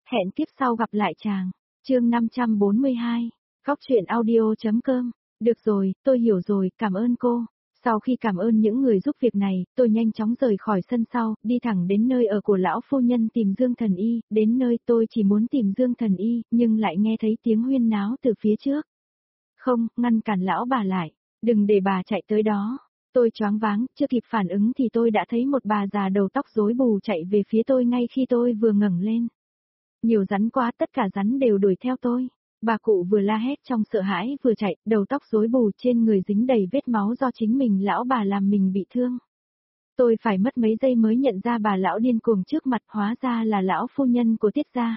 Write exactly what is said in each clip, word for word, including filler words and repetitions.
Hẹn kiếp sau gặp lại chàng. Chương năm trăm bốn mươi hai. Góc truyện audio.com. Được rồi, tôi hiểu rồi, cảm ơn cô. Sau khi cảm ơn những người giúp việc này, tôi nhanh chóng rời khỏi sân sau, đi thẳng đến nơi ở của lão phu nhân tìm Dương Thần Y, đến nơi tôi chỉ muốn tìm Dương Thần Y, nhưng lại nghe thấy tiếng huyên náo từ phía trước. Không, ngăn cản lão bà lại, đừng để bà chạy tới đó. Tôi choáng váng, chưa kịp phản ứng thì tôi đã thấy một bà già đầu tóc rối bù chạy về phía tôi ngay khi tôi vừa ngẩng lên. Nhiều rắn quá, tất cả rắn đều đuổi theo tôi. Bà cụ vừa la hét trong sợ hãi vừa chạy, đầu tóc rối bù trên người dính đầy vết máu do chính mình lão bà làm mình bị thương. Tôi phải mất mấy giây mới nhận ra bà lão điên cuồng trước mặt, hóa ra là lão phu nhân của Tiết gia.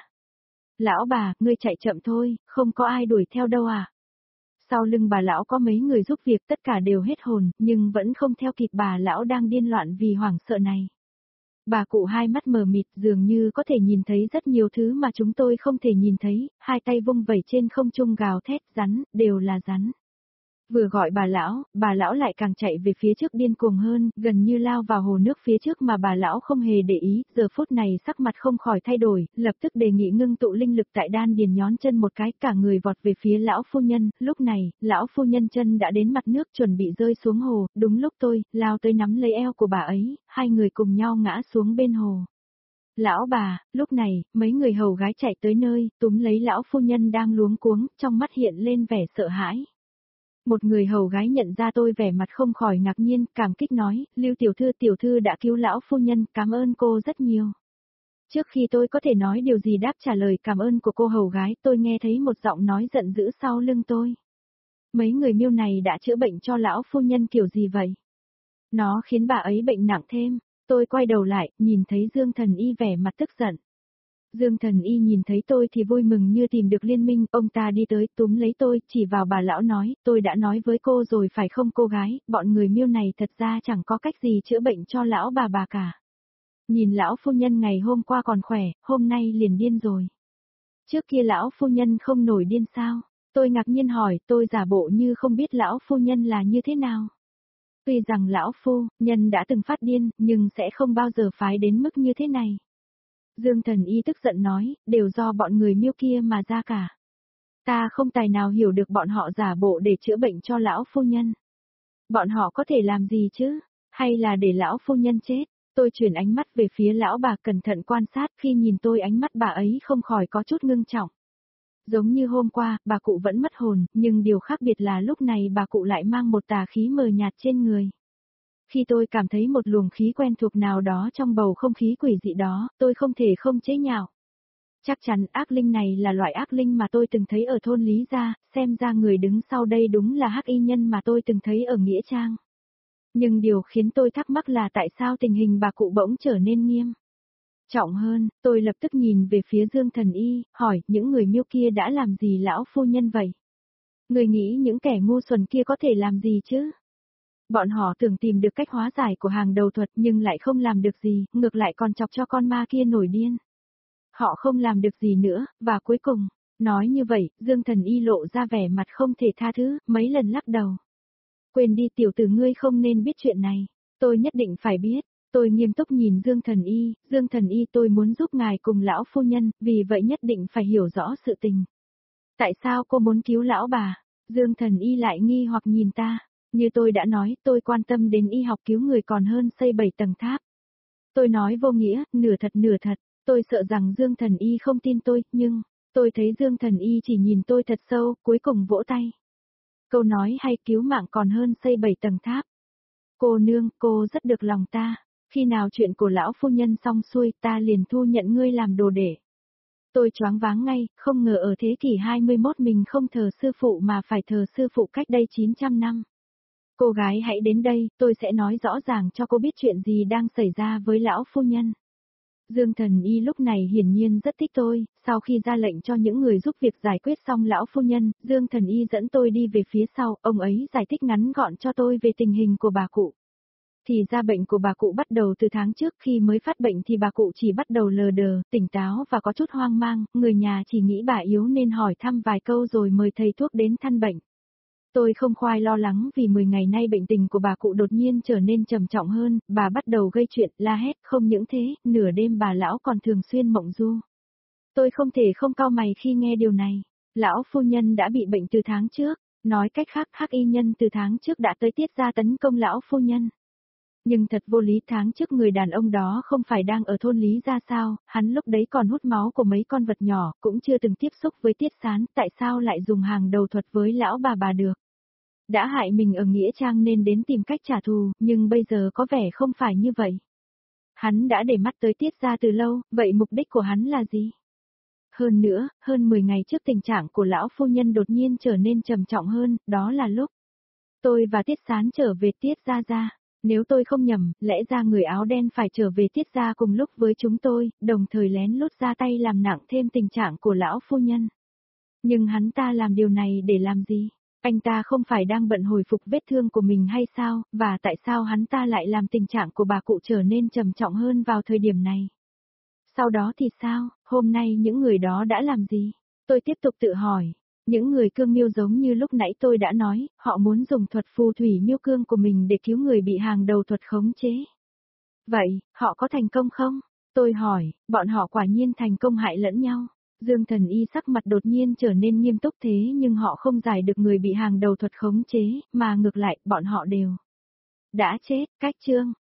Lão bà, ngươi chạy chậm thôi, không có ai đuổi theo đâu à? Sau lưng bà lão có mấy người giúp việc, tất cả đều hết hồn, nhưng vẫn không theo kịp bà lão đang điên loạn vì hoảng sợ này. Bà cụ hai mắt mờ mịt dường như có thể nhìn thấy rất nhiều thứ mà chúng tôi không thể nhìn thấy, hai tay vung vẩy trên không trung gào thét, rắn, đều là rắn. Vừa gọi bà lão, bà lão lại càng chạy về phía trước điên cuồng hơn, gần như lao vào hồ nước phía trước mà bà lão không hề để ý, giờ phút này sắc mặt không khỏi thay đổi, lập tức đề nghị ngưng tụ linh lực tại đan điền, nhón chân một cái, cả người vọt về phía lão phu nhân. Lúc này, lão phu nhân chân đã đến mặt nước chuẩn bị rơi xuống hồ, đúng lúc tôi lao tới nắm lấy eo của bà ấy, hai người cùng nhau ngã xuống bên hồ. Lão bà, lúc này, mấy người hầu gái chạy tới nơi, túm lấy lão phu nhân đang luống cuống, trong mắt hiện lên vẻ sợ hãi. Một người hầu gái nhận ra tôi vẻ mặt không khỏi ngạc nhiên, cảm kích nói, Lưu tiểu thư tiểu thư đã cứu lão phu nhân, cảm ơn cô rất nhiều. Trước khi tôi có thể nói điều gì đáp trả lời cảm ơn của cô hầu gái, tôi nghe thấy một giọng nói giận dữ sau lưng tôi. Mấy người miêu này đã chữa bệnh cho lão phu nhân kiểu gì vậy? Nó khiến bà ấy bệnh nặng thêm. Tôi quay đầu lại, nhìn thấy Dương Thần Y vẻ mặt tức giận. Dương Thần Y nhìn thấy tôi thì vui mừng như tìm được liên minh, ông ta đi tới túm lấy tôi, chỉ vào bà lão nói, tôi đã nói với cô rồi phải không cô gái, bọn người miêu này thật ra chẳng có cách gì chữa bệnh cho lão bà bà cả. Nhìn lão phu nhân ngày hôm qua còn khỏe, hôm nay liền điên rồi. Trước kia lão phu nhân không nổi điên sao? Tôi ngạc nhiên hỏi, tôi giả bộ như không biết lão phu nhân là như thế nào. Tuy rằng lão phu nhân đã từng phát điên, nhưng sẽ không bao giờ phái đến mức như thế này. Dương Thần Y tức giận nói, đều do bọn người miêu kia mà ra cả. Ta không tài nào hiểu được bọn họ giả bộ để chữa bệnh cho lão phu nhân. Bọn họ có thể làm gì chứ? Hay là để lão phu nhân chết? Tôi chuyển ánh mắt về phía lão bà cẩn thận quan sát, khi nhìn tôi ánh mắt bà ấy không khỏi có chút ngưng trọng. Giống như hôm qua, bà cụ vẫn mất hồn, nhưng điều khác biệt là lúc này bà cụ lại mang một tà khí mờ nhạt trên người. Khi tôi cảm thấy một luồng khí quen thuộc nào đó trong bầu không khí quỷ dị đó, tôi không thể không chế nhạo. Chắc chắn ác linh này là loại ác linh mà tôi từng thấy ở thôn Lý Gia, xem ra người đứng sau đây đúng là hắc y nhân mà tôi từng thấy ở Nghĩa Trang. Nhưng điều khiến tôi thắc mắc là tại sao tình hình bà cụ bỗng trở nên nghiêm trọng hơn. Tôi lập tức nhìn về phía Dương Thần Y, hỏi những người miêu kia đã làm gì lão phu nhân vậy? Người nghĩ những kẻ ngu xuẩn kia có thể làm gì chứ? Bọn họ tưởng tìm được cách hóa giải của hàng đầu thuật nhưng lại không làm được gì, ngược lại còn chọc cho con ma kia nổi điên. Họ không làm được gì nữa, và cuối cùng, nói như vậy, Dương Thần Y lộ ra vẻ mặt không thể tha thứ, mấy lần lắc đầu. Quên đi tiểu tử, ngươi không nên biết chuyện này, tôi nhất định phải biết. Tôi nghiêm túc nhìn Dương Thần Y, Dương Thần Y tôi muốn giúp ngài cùng lão phu nhân, vì vậy nhất định phải hiểu rõ sự tình. Tại sao cô muốn cứu lão bà? Dương Thần Y lại nghi hoặc nhìn ta. Như tôi đã nói, tôi quan tâm đến y học cứu người còn hơn xây bảy tầng tháp. Tôi nói vô nghĩa, nửa thật nửa thật, tôi sợ rằng Dương Thần Y không tin tôi, nhưng, tôi thấy Dương Thần Y chỉ nhìn tôi thật sâu, cuối cùng vỗ tay. Câu nói hay, cứu mạng còn hơn xây bảy tầng tháp. Cô nương, cô rất được lòng ta, khi nào chuyện của lão phu nhân xong xuôi ta liền thu nhận ngươi làm đồ đệ. Tôi choáng váng ngay, không ngờ ở thế kỷ hai mươi mốt mình không thờ sư phụ mà phải thờ sư phụ cách đây chín trăm năm. Cô gái hãy đến đây, tôi sẽ nói rõ ràng cho cô biết chuyện gì đang xảy ra với lão phu nhân. Dương Thần Y lúc này hiển nhiên rất thích tôi, sau khi ra lệnh cho những người giúp việc giải quyết xong lão phu nhân, Dương Thần Y dẫn tôi đi về phía sau, ông ấy giải thích ngắn gọn cho tôi về tình hình của bà cụ. Thì ra bệnh của bà cụ bắt đầu từ tháng trước, khi mới phát bệnh thì bà cụ chỉ bắt đầu lờ đờ, tỉnh táo và có chút hoang mang, người nhà chỉ nghĩ bà yếu nên hỏi thăm vài câu rồi mời thầy thuốc đến thăm bệnh. Tôi không khoai lo lắng vì mười ngày nay bệnh tình của bà cụ đột nhiên trở nên trầm trọng hơn, bà bắt đầu gây chuyện, la hét, không những thế, nửa đêm bà lão còn thường xuyên mộng du. Tôi không thể không cau mày khi nghe điều này. Lão phu nhân đã bị bệnh từ tháng trước, nói cách khác hắc y nhân từ tháng trước đã tới Tiết gia tấn công lão phu nhân. Nhưng thật vô lý, tháng trước người đàn ông đó không phải đang ở thôn Lý gia sao, hắn lúc đấy còn hút máu của mấy con vật nhỏ, cũng chưa từng tiếp xúc với Tiết Sán, tại sao lại dùng hàng đầu thuật với lão bà bà được. Đã hại mình ở Nghĩa Trang nên đến tìm cách trả thù, nhưng bây giờ có vẻ không phải như vậy. Hắn đã để mắt tới Tiết gia từ lâu, vậy mục đích của hắn là gì? Hơn nữa, hơn mười ngày trước tình trạng của lão phu nhân đột nhiên trở nên trầm trọng hơn, đó là lúc tôi và Tiết Sán trở về Tiết gia gia. Nếu tôi không nhầm, lẽ ra người áo đen phải trở về Tiết gia cùng lúc với chúng tôi, đồng thời lén lút ra tay làm nặng thêm tình trạng của lão phu nhân. Nhưng hắn ta làm điều này để làm gì? Anh ta không phải đang bận hồi phục vết thương của mình hay sao, và tại sao hắn ta lại làm tình trạng của bà cụ trở nên trầm trọng hơn vào thời điểm này? Sau đó thì sao, hôm nay những người đó đã làm gì? Tôi tiếp tục tự hỏi. Những người cương miêu giống như lúc nãy tôi đã nói, họ muốn dùng thuật phù thủy miêu cương của mình để cứu người bị hàng đầu thuật khống chế. Vậy, họ có thành công không? Tôi hỏi, bọn họ quả nhiên thành công hại lẫn nhau. Dương Thần Y sắc mặt đột nhiên trở nên nghiêm túc, thế nhưng họ không giải được người bị hàng đầu thuật khống chế, mà ngược lại, bọn họ đều đã chết. Cách chương